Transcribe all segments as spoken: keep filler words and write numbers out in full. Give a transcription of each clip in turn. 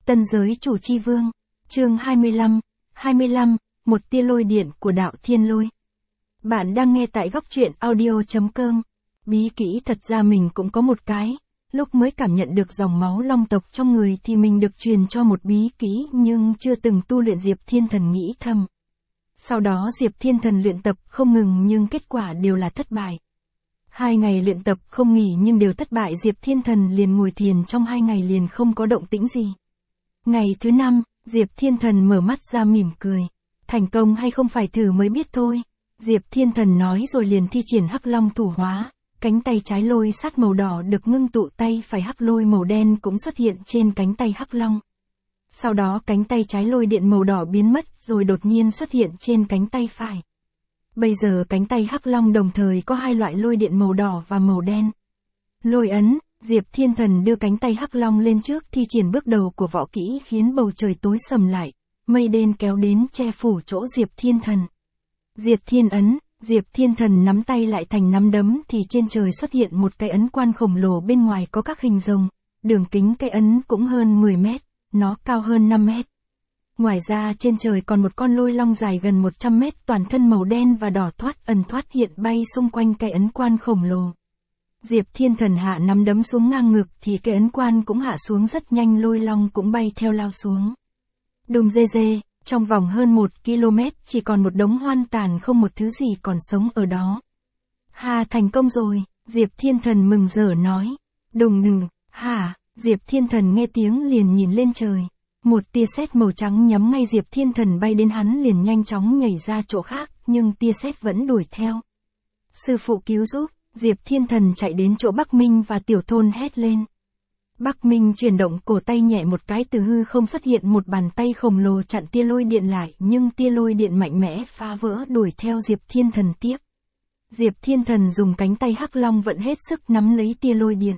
Tân giới chủ chi vương. Chương hai mươi lăm, hai mươi lăm, một tia lôi điện của đạo thiên lôi. Bạn đang nghe tại góc truyện audio chấm com. Bí kỹ thật ra mình cũng có một cái. Lúc mới cảm nhận được dòng máu long tộc trong người thì mình được truyền cho một bí kỹ nhưng chưa từng tu luyện. Diệp Thiên Thần nghĩ thầm. Sau đó Diệp Thiên Thần luyện tập không ngừng nhưng kết quả đều là thất bại. Hai ngày luyện tập không nghỉ nhưng đều thất bại. Diệp Thiên Thần liền ngồi thiền trong hai ngày liền không có động tĩnh gì. Ngày thứ năm, Diệp Thiên Thần mở mắt ra mỉm cười. Thành công hay không phải thử mới biết thôi. Diệp Thiên Thần nói rồi liền thi triển hắc long thủ hóa. Cánh tay trái lôi sát màu đỏ được ngưng tụ, tay phải hắc lôi màu đen cũng xuất hiện trên cánh tay hắc long. Sau đó cánh tay trái lôi điện màu đỏ biến mất rồi đột nhiên xuất hiện trên cánh tay phải. Bây giờ cánh tay hắc long đồng thời có hai loại lôi điện màu đỏ và màu đen. Lôi ấn, Diệp Thiên Thần đưa cánh tay hắc long lên trước thi triển bước đầu của võ kỹ khiến bầu trời tối sầm lại, mây đen kéo đến che phủ chỗ Diệp Thiên Thần. Diệt Thiên ấn, Diệp Thiên Thần nắm tay lại thành nắm đấm thì trên trời xuất hiện một cái ấn quan khổng lồ, bên ngoài có các hình rồng, đường kính cái ấn cũng hơn mười mét, nó cao hơn năm mét. Ngoài ra trên trời còn một con lôi long dài gần một trăm mét, toàn thân màu đen và đỏ thoát ẩn thoát hiện bay xung quanh cái ấn quan khổng lồ. Diệp Thiên Thần hạ nắm đấm xuống ngang ngực thì cái ấn quan cũng hạ xuống rất nhanh, lôi long cũng bay theo lao xuống. Đùng dê dê, trong vòng hơn một ki lô mét chỉ còn một đống hoang tàn, không một thứ gì còn sống ở đó. Ha, thành công rồi, Diệp Thiên Thần mừng rỡ nói. Đùng đùng, hả, Diệp Thiên Thần nghe tiếng liền nhìn lên trời. Một tia sét màu trắng nhắm ngay Diệp Thiên Thần bay đến, hắn liền nhanh chóng nhảy ra chỗ khác, nhưng tia sét vẫn đuổi theo. Sư phụ cứu giúp, Diệp Thiên Thần chạy đến chỗ Bắc Minh và Tiểu Thôn hét lên. Bắc Minh chuyển động cổ tay nhẹ một cái, từ hư không xuất hiện một bàn tay khổng lồ chặn tia lôi điện lại, nhưng tia lôi điện mạnh mẽ phá vỡ đuổi theo Diệp Thiên Thần tiếp. Diệp Thiên Thần dùng cánh tay hắc long vận hết sức nắm lấy tia lôi điện.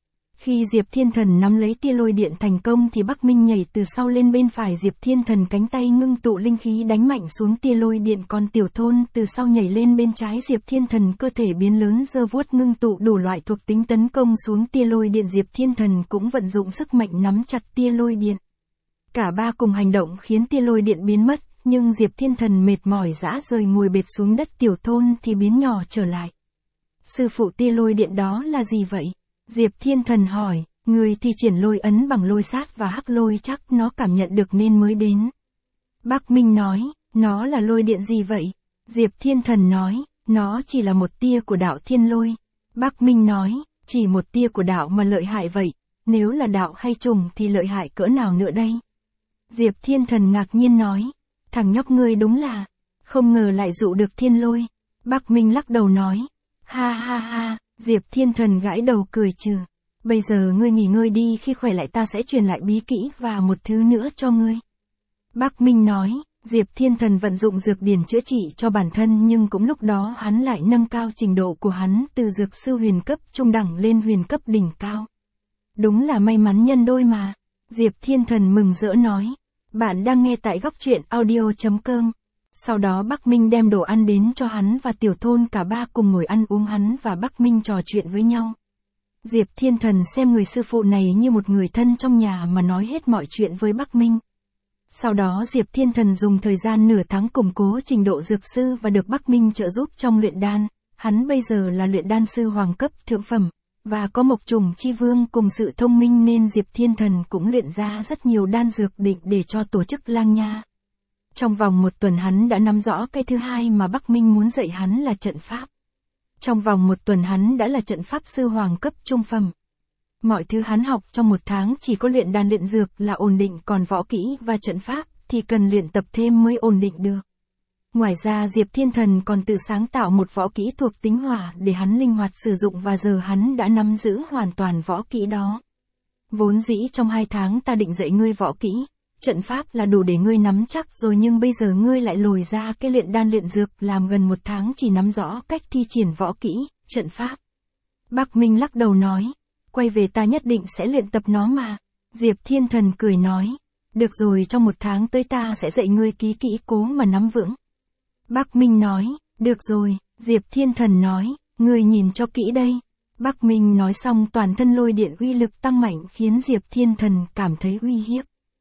Khi Diệp Thiên Thần nắm lấy tia lôi điện thành công thì Bắc Minh nhảy từ sau lên bên phải Diệp Thiên Thần, cánh tay ngưng tụ linh khí đánh mạnh xuống tia lôi điện, còn Tiểu Thôn từ sau nhảy lên bên trái Diệp Thiên Thần, cơ thể biến lớn giơ vuốt ngưng tụ đủ loại thuộc tính tấn công xuống tia lôi điện. Diệp Thiên Thần cũng vận dụng sức mạnh nắm chặt tia lôi điện. Cả ba cùng hành động khiến tia lôi điện biến mất, nhưng Diệp Thiên Thần mệt mỏi rã rời ngồi bệt xuống đất, Tiểu Thôn thì biến nhỏ trở lại. Sư phụ, tia lôi điện đó là gì vậy? Diệp Thiên Thần hỏi. Người thi triển lôi ấn bằng lôi sát và hắc lôi, chắc nó cảm nhận được nên mới đến. Bắc Minh nói. Nó là lôi điện gì vậy? Diệp Thiên Thần nói. Nó chỉ là một tia của đạo thiên lôi. Bắc Minh nói. Chỉ một tia của đạo mà lợi hại vậy, nếu là đạo hay trùng thì lợi hại cỡ nào nữa đây? Diệp Thiên Thần ngạc nhiên nói. Thằng nhóc ngươi đúng là, không ngờ lại dụ được thiên lôi. Bắc Minh lắc đầu nói. Ha ha ha, Diệp Thiên Thần gãi đầu cười trừ. Bây giờ ngươi nghỉ ngơi đi, khi khỏe lại ta sẽ truyền lại bí kỹ và một thứ nữa cho ngươi. Bắc Minh nói. Diệp Thiên Thần vận dụng dược điển chữa trị cho bản thân, nhưng cũng lúc đó hắn lại nâng cao trình độ của hắn từ dược sư huyền cấp trung đẳng lên huyền cấp đỉnh cao. Đúng là may mắn nhân đôi mà. Diệp Thiên Thần mừng rỡ nói. Bạn đang nghe tại góc truyện audio chấm com. Sau đó Bắc Minh đem đồ ăn đến cho hắn và Tiểu Thôn, cả ba cùng ngồi ăn uống, hắn và Bắc Minh trò chuyện với nhau. Diệp Thiên Thần xem người sư phụ này như một người thân trong nhà mà nói hết mọi chuyện với Bắc Minh. Sau đó Diệp Thiên Thần dùng thời gian nửa tháng củng cố trình độ dược sư và được Bắc Minh trợ giúp trong luyện đan. Hắn bây giờ là luyện đan sư hoàng cấp thượng phẩm, và có Mộc Trùng Chi Vương cùng sự thông minh nên Diệp Thiên Thần cũng luyện ra rất nhiều đan dược định để cho tổ chức Lang Nha. Trong vòng một tuần hắn đã nắm rõ cái thứ hai mà Bắc Minh muốn dạy hắn là trận pháp. Trong vòng một tuần hắn đã là trận pháp sư hoàng cấp trung phẩm. Mọi thứ hắn học trong một tháng chỉ có luyện đan luyện dược là ổn định, còn võ kỹ và trận pháp thì cần luyện tập thêm mới ổn định được. Ngoài ra Diệp Thiên Thần còn tự sáng tạo một võ kỹ thuộc tính hỏa để hắn linh hoạt sử dụng, và giờ hắn đã nắm giữ hoàn toàn võ kỹ đó. Vốn dĩ trong hai tháng ta định dạy ngươi võ kỹ, trận pháp là đủ để ngươi nắm chắc rồi, nhưng bây giờ ngươi lại lồi ra cái luyện đan luyện dược, làm gần một tháng chỉ nắm rõ cách thi triển võ kỹ, trận pháp. Bắc Minh lắc đầu nói. Quay về ta nhất định sẽ luyện tập nó mà. Diệp Thiên Thần cười nói. Được rồi, trong một tháng tới ta sẽ dạy ngươi kỹ kỹ, cố mà nắm vững. Bắc Minh nói. Được rồi, Diệp Thiên Thần nói. Ngươi nhìn cho kỹ đây. Bắc Minh nói xong toàn thân lôi điện uy lực tăng mạnh khiến Diệp Thiên Thần cảm thấy uy hiếp.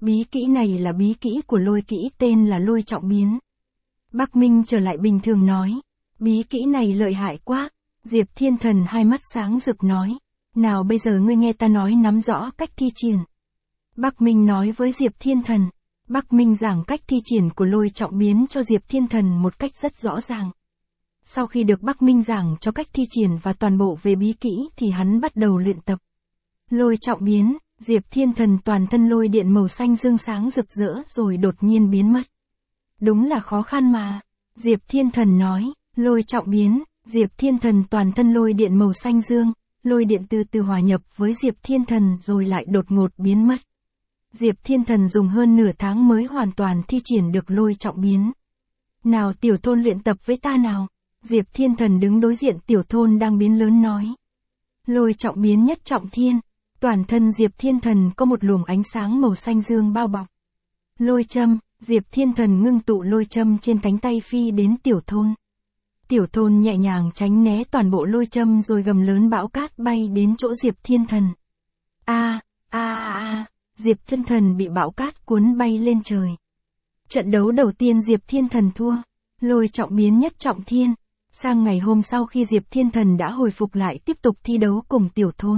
Bí kỹ này là bí kỹ của lôi kỹ tên là lôi trọng biến. Bắc Minh trở lại bình thường nói. Bí kỹ này lợi hại quá. Diệp Thiên Thần hai mắt sáng rực nói. Nào bây giờ ngươi nghe ta nói nắm rõ cách thi triển. Bắc Minh nói với Diệp Thiên Thần. Bắc Minh giảng cách thi triển của lôi trọng biến cho Diệp Thiên Thần một cách rất rõ ràng. Sau khi được Bắc Minh giảng cho cách thi triển và toàn bộ về bí kỹ thì hắn bắt đầu luyện tập. Lôi trọng biến, Diệp Thiên Thần toàn thân lôi điện màu xanh dương sáng rực rỡ rồi đột nhiên biến mất. Đúng là khó khăn mà. Diệp Thiên Thần nói, lôi trọng biến, Diệp Thiên Thần toàn thân lôi điện màu xanh dương, lôi điện từ từ hòa nhập với Diệp Thiên Thần rồi lại đột ngột biến mất. Diệp Thiên Thần dùng hơn nửa tháng mới hoàn toàn thi triển được lôi trọng biến. Nào Tiểu Thôn luyện tập với ta nào. Diệp Thiên Thần đứng đối diện Tiểu Thôn đang biến lớn nói. Lôi trọng biến nhất trọng thiên. Toàn thân Diệp Thiên Thần có một luồng ánh sáng màu xanh dương bao bọc. Lôi châm, Diệp Thiên Thần ngưng tụ lôi châm trên cánh tay phi đến Tiểu Thôn. Tiểu Thôn nhẹ nhàng tránh né toàn bộ lôi châm rồi gầm lớn bão cát bay đến chỗ Diệp Thiên Thần. A, a a, Diệp Thiên Thần bị bão cát cuốn bay lên trời. Trận đấu đầu tiên Diệp Thiên Thần thua. Lôi trọng biến nhất trọng thiên. Sang ngày hôm sau khi Diệp Thiên Thần đã hồi phục lại tiếp tục thi đấu cùng Tiểu Thôn.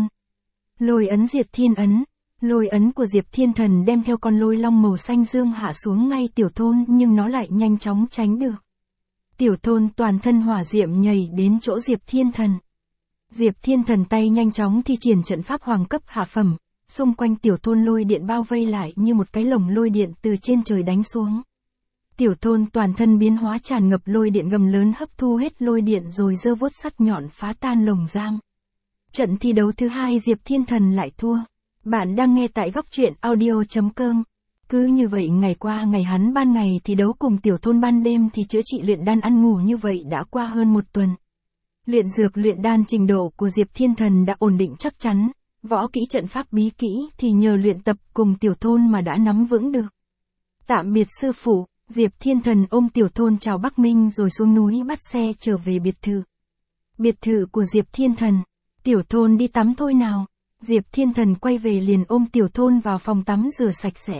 Lôi ấn Diệp Thiên ấn. Lôi ấn của Diệp Thiên Thần đem theo con lôi long màu xanh dương hạ xuống ngay Tiểu Thôn nhưng nó lại nhanh chóng tránh được. Tiểu Thôn toàn thân hỏa diệm nhảy đến chỗ Diệp Thiên Thần. Diệp Thiên Thần tay nhanh chóng thi triển trận pháp hoàng cấp hạ phẩm, xung quanh Tiểu Thôn lôi điện bao vây lại như một cái lồng lôi điện từ trên trời đánh xuống. Tiểu Thôn toàn thân biến hóa tràn ngập lôi điện gầm lớn hấp thu hết lôi điện rồi giơ vuốt sắt nhọn phá tan lồng giam. Trận thi đấu thứ hai Diệp Thiên Thần lại thua. Bạn đang nghe tại góc truyện audio chấm com. Cứ như vậy ngày qua ngày hắn ban ngày thi đấu cùng Tiểu Thôn ban đêm thì chữa trị luyện đan ăn ngủ như vậy đã qua hơn một tuần. Luyện dược luyện đan trình độ của Diệp Thiên Thần đã ổn định chắc chắn, võ kỹ trận pháp bí kỹ thì nhờ luyện tập cùng Tiểu Thôn mà đã nắm vững được. Tạm biệt sư phụ, Diệp Thiên Thần ôm Tiểu Thôn chào Bắc Minh rồi xuống núi bắt xe trở về biệt thự. Biệt thự của Diệp Thiên Thần. Tiểu Thôn đi tắm thôi nào. Diệp Thiên Thần quay về liền ôm Tiểu Thôn vào phòng tắm rửa sạch sẽ.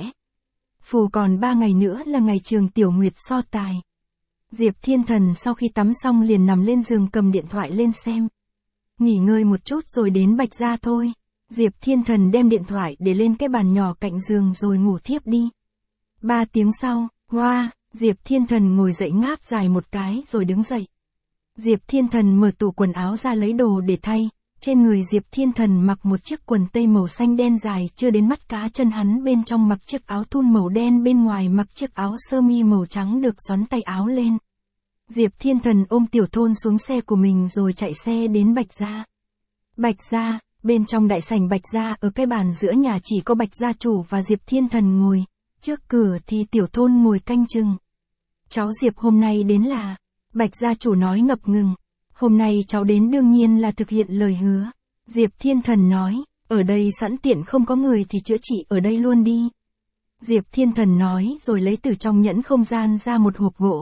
Phù còn ba ngày nữa là ngày trường Tiểu Nguyệt so tài. Diệp Thiên Thần sau khi tắm xong liền nằm lên giường cầm điện thoại lên xem. Nghỉ ngơi một chút rồi đến Bạch Gia thôi. Diệp Thiên Thần đem điện thoại để lên cái bàn nhỏ cạnh giường rồi ngủ thiếp đi. Ba tiếng sau, hoa, Diệp Thiên Thần ngồi dậy ngáp dài một cái rồi đứng dậy. Diệp Thiên Thần mở tủ quần áo ra lấy đồ để thay. Trên người Diệp Thiên Thần mặc một chiếc quần tây màu xanh đen dài chưa đến mắt cá chân hắn, bên trong mặc chiếc áo thun màu đen, bên ngoài mặc chiếc áo sơ mi màu trắng được xoắn tay áo lên. Diệp Thiên Thần ôm Tiểu Thôn xuống xe của mình rồi chạy xe đến Bạch Gia. Bạch Gia, bên trong đại sảnh Bạch Gia ở cái bàn giữa nhà chỉ có Bạch Gia chủ và Diệp Thiên Thần ngồi, trước cửa thì Tiểu Thôn ngồi canh chừng. Cháu Diệp hôm nay đến là, Bạch Gia chủ nói ngập ngừng. Hôm nay cháu đến đương nhiên là thực hiện lời hứa. Diệp Thiên Thần nói, ở đây sẵn tiện không có người thì chữa trị ở đây luôn đi. Diệp Thiên Thần nói rồi lấy từ trong nhẫn không gian ra một hộp gỗ.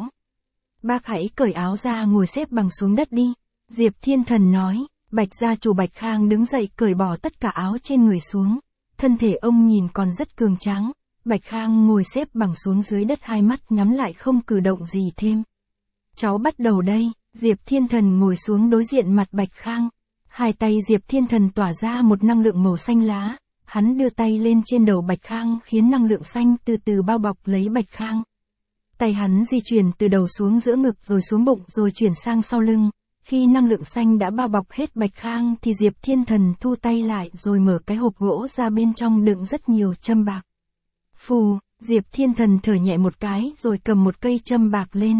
Bác hãy cởi áo ra ngồi xếp bằng xuống đất đi. Diệp Thiên Thần nói, Bạch Gia chủ Bạch Khang đứng dậy cởi bỏ tất cả áo trên người xuống. Thân thể ông nhìn còn rất cường tráng. Bạch Khang ngồi xếp bằng xuống dưới đất hai mắt nhắm lại không cử động gì thêm. Cháu bắt đầu đây. Diệp Thiên Thần ngồi xuống đối diện mặt Bạch Khang. Hai tay Diệp Thiên Thần tỏa ra một năng lượng màu xanh lá. Hắn đưa tay lên trên đầu Bạch Khang khiến năng lượng xanh từ từ bao bọc lấy Bạch Khang. Tay hắn di chuyển từ đầu xuống giữa ngực rồi xuống bụng rồi chuyển sang sau lưng. Khi năng lượng xanh đã bao bọc hết Bạch Khang thì Diệp Thiên Thần thu tay lại rồi mở cái hộp gỗ ra, bên trong đựng rất nhiều châm bạc. Phù, Diệp Thiên Thần thở nhẹ một cái rồi cầm một cây châm bạc lên.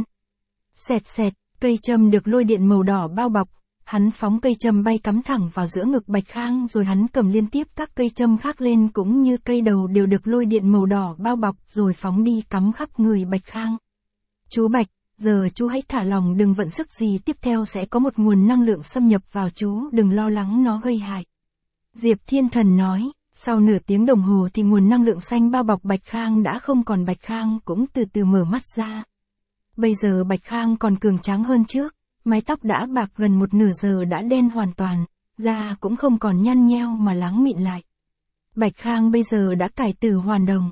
Xẹt xẹt. Cây châm được lôi điện màu đỏ bao bọc, hắn phóng cây châm bay cắm thẳng vào giữa ngực Bạch Khang rồi hắn cầm liên tiếp các cây châm khác lên cũng như cây đầu đều được lôi điện màu đỏ bao bọc rồi phóng đi cắm khắp người Bạch Khang. Chú Bạch, giờ chú hãy thả lòng đừng vận sức gì, tiếp theo sẽ có một nguồn năng lượng xâm nhập vào chú, đừng lo lắng nó gây hại. Diệp Thiên Thần nói, sau nửa tiếng đồng hồ thì nguồn năng lượng xanh bao bọc Bạch Khang đã không còn, Bạch Khang cũng từ từ mở mắt ra. Bây giờ Bạch Khang còn cường tráng hơn trước, mái tóc đã bạc gần một nửa giờ đã đen hoàn toàn, da cũng không còn nhăn nheo mà láng mịn lại. Bạch Khang bây giờ đã cải tử hoàn đồng,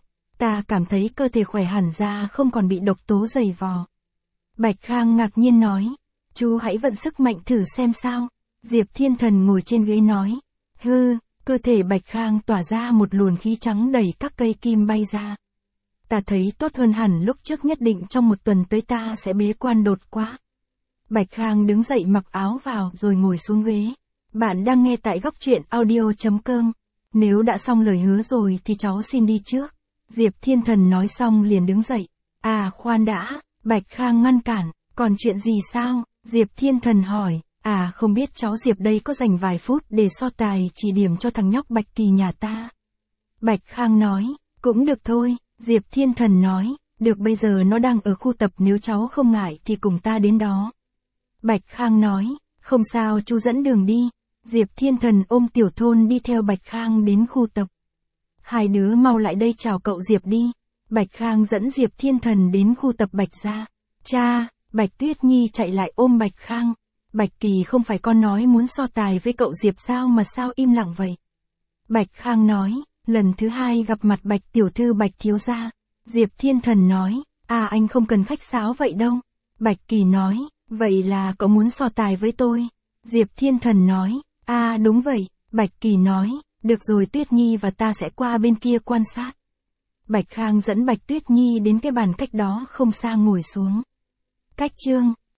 Ta cảm thấy cơ thể khỏe hẳn ra, không còn bị độc tố dày vò. Bạch Khang ngạc nhiên nói, chú hãy vận sức mạnh thử xem sao. Diệp Thiên Thần ngồi trên ghế nói, hư, cơ thể Bạch Khang tỏa ra một luồng khí trắng đẩy các cây kim bay ra. Ta thấy tốt hơn hẳn lúc trước, nhất định trong một tuần tới ta sẽ bế quan đột quá. Bạch Khang đứng dậy mặc áo vào rồi ngồi xuống ghế. Bạn đang nghe tại góc truyện audio.com. Nếu đã xong lời hứa rồi thì cháu xin đi trước. Diệp Thiên Thần nói xong liền đứng dậy. À khoan đã, Bạch Khang ngăn cản, còn chuyện gì sao? Diệp Thiên Thần hỏi. À không biết cháu Diệp đây có dành vài phút để so tài chỉ điểm cho thằng nhóc Bạch Kỳ nhà ta. Bạch Khang nói, cũng được thôi. Diệp Thiên Thần nói, được, bây giờ nó đang ở khu tập, nếu cháu không ngại thì cùng ta đến đó. Bạch Khang nói, không sao, chú dẫn đường đi. Diệp Thiên Thần ôm Tiểu Thôn đi theo Bạch Khang đến khu tập. Hai đứa mau lại đây chào cậu Diệp đi. Bạch Khang dẫn Diệp Thiên Thần đến khu tập Bạch gia. Cha, Bạch Tuyết Nhi chạy lại ôm Bạch Khang. Bạch Kỳ, không phải con nói muốn so tài với cậu Diệp sao mà sao im lặng vậy? Bạch Khang nói, lần thứ hai gặp mặt Bạch tiểu thư Bạch thiếu gia. Diệp Thiên Thần nói, à anh không cần khách sáo vậy đâu. Bạch Kỳ nói, vậy là cậu muốn so tài với tôi? Diệp Thiên Thần nói, à đúng vậy. Bạch Kỳ nói, được rồi, Tuyết Nhi và ta sẽ qua bên kia quan sát. Bạch Khang dẫn Bạch Tuyết Nhi đến cái bàn cách đó không xa ngồi xuống. Cách chương